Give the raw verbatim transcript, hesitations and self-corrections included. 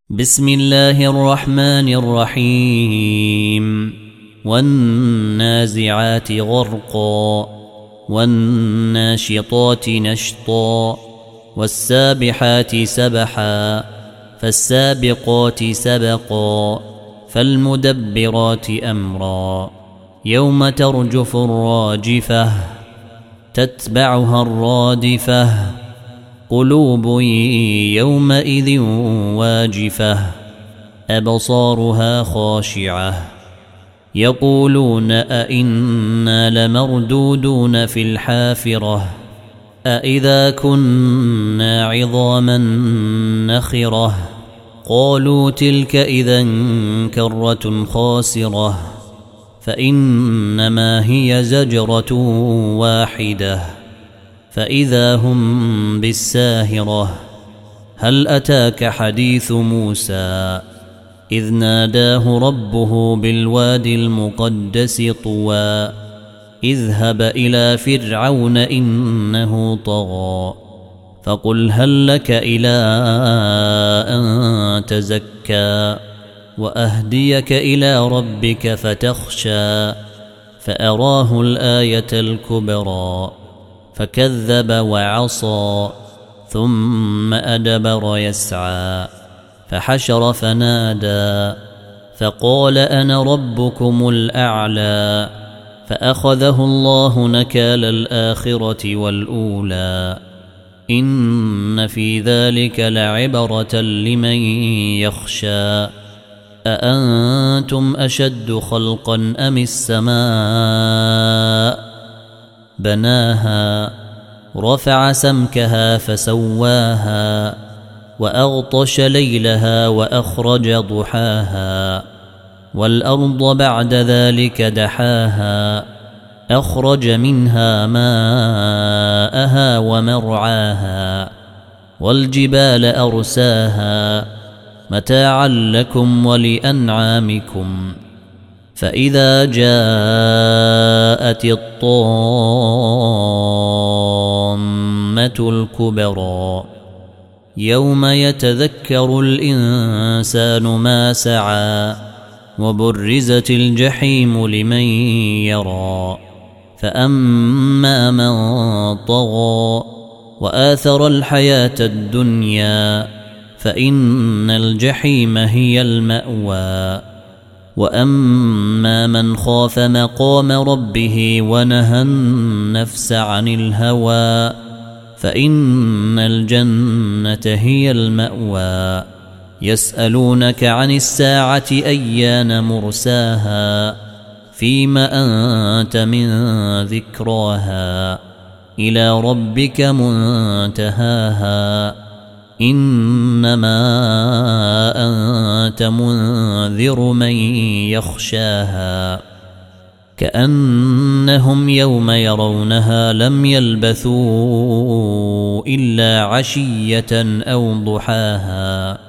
بسم الله الرحمن الرحيم والنازعات غرقا والناشطات نشطا والسابحات سبحا فالسابقات سبقا فالمدبرات أمرا يوم ترجف الراجفة تتبعها الرادفة قلوب يومئذ واجفة أبصارها خاشعة يقولون أئنا لمردودون في الحافرة أئذا كنا عظاما نخرة قالوا تلك إذا كرة خاسرة فإنما هي زجرة واحدة فإذا هم بالساهرة هل أتاك حديث موسى إذ ناداه ربه بالوادي المقدس طوى اذهب إلى فرعون إنه طغى فقل هل لك إلى أن تزكى وأهديك إلى ربك فتخشى فأراه الآية الكبرى فكذب وعصى ثم أدبر يسعى فحشر فنادى فقال أنا ربكم الأعلى فأخذه الله نكال الآخرة والأولى إن في ذلك لعبرة لمن يخشى أأنتم أشد خلقا أم السماء بناها رفع سمكها فسواها وأغطش ليلها وأخرج ضحاها والأرض بعد ذلك دحاها أخرج منها ماءها ومرعاها والجبال أرساها متاعا لكم ولأنعامكم فإذا جاءت الطامة الكبرى يوم يتذكر الإنسان ما سعى وبرزت الجحيم لمن يرى فأما من طغى وآثر الحياة الدنيا فإن الجحيم هي المأوى وأما من خاف مقام ربه ونهى النفس عن الهوى فإن الجنة هي المأوى يسألونك عن الساعة أيان مرساها فيما أنت من ذكراها إلى ربك منتهاها إنما أنت منذر من يخشاها كأنهم يوم يرونها لم يلبثوا إلا عشية أو ضحاها